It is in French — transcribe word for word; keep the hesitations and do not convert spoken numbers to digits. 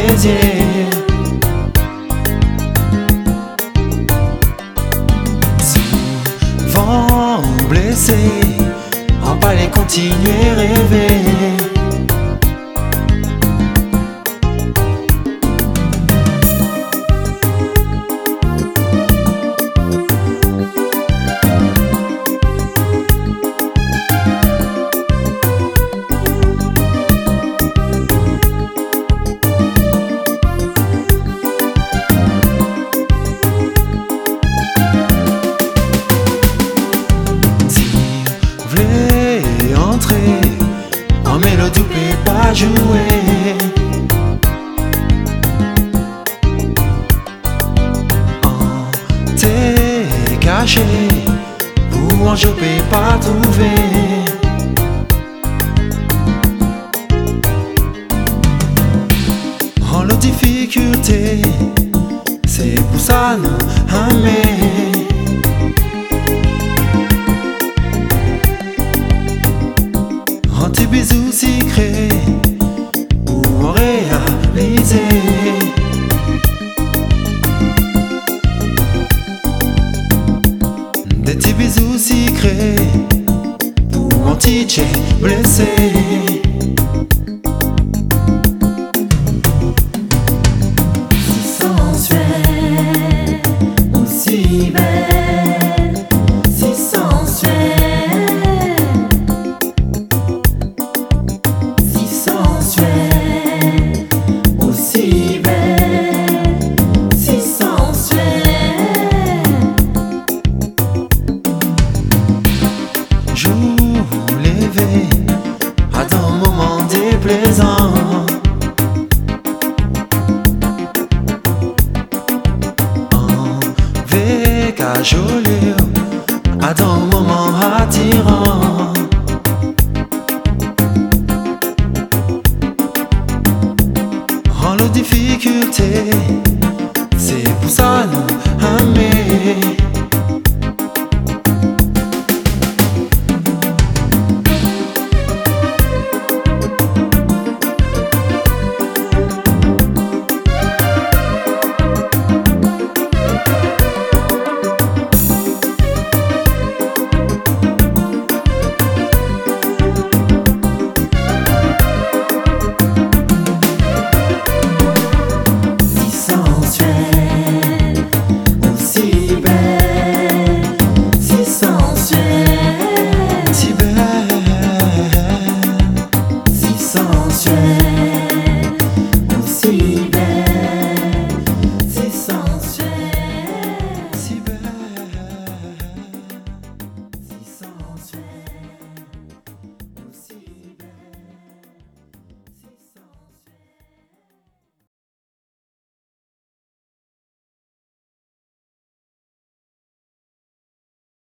plaisir. Souvent blessé, en palais continuer rêver. En mélodie peut pas jouer. En t'es caché, ou en je peux pas trouver. En la difficulté, c'est pour ça nous aimer. Tes bisous secrets pour réaliser. Des petits bisous secrets pour un teacher blessé. Si sensuel, aussi belle, si sensuel. Aussi belle, si sensuelle. Jour levé, à un moment déplaisant. Avec à joli, à un moment attirant. En la difficulté, c'est pour ça nous aimer. Si sensuel.